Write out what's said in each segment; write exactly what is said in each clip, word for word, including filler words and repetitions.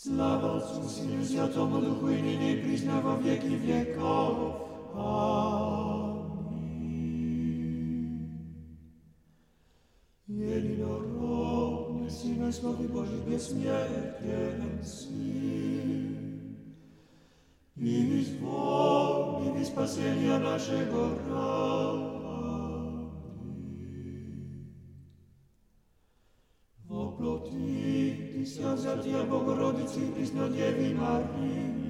Sława Otcu, Synu i Świętemu Duchu, i nyní i priśnie во веки веков. Amen. Jedinorodny Synu, Słowy Boży, bezśmiertelny Syn, i wyzwolny spasienia naszego rady. Воплоти Tysia взятия Богородицы и Преснодеви Марии,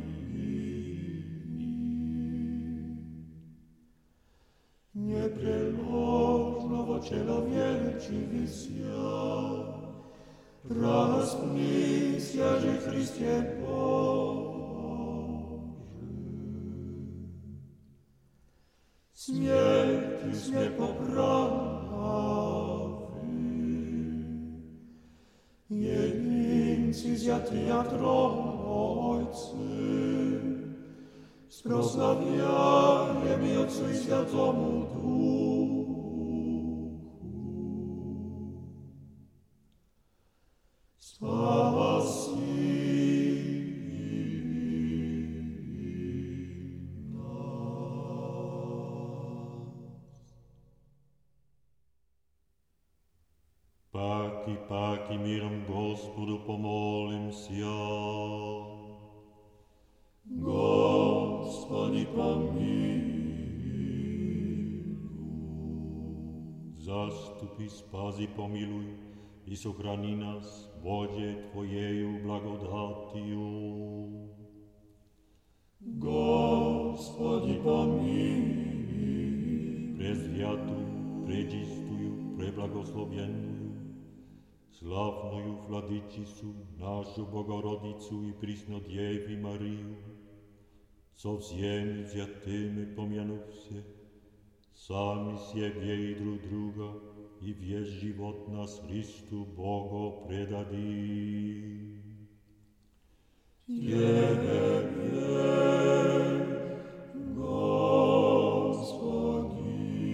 непреложного человечивися, распнися же Христе Боже. Смерти сме поправи, единцы взятия Тройцы, спрославляем и Отцу и Святому Духу. Спаси Паки, паки, миром Господу помолимся. Господи, помилуй. Заступи, спази, помилуй и сохрани нас, Боже, Твоею благодатью. Господи, помилуй. Презвятую, пречистую, преблагословенную, славную Владычицу, нашу Богородицу и Преснодеву Марию, со всеми святыми помянув все, сами себе и друг друга, и весь живот нас Христу Богу предадим. Тебе, Господи.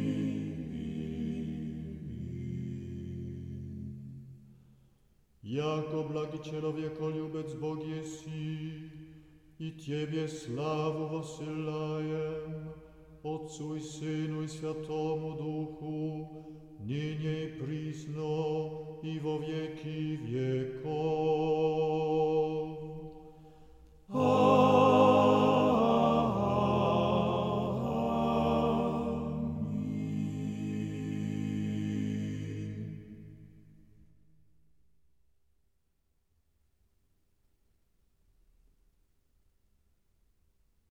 Яко благи человеколюбец Бог еси, и Тебе славу воссылаем, Отцу и Сыну и Святому Духу, ныне и присно, и во веки веков.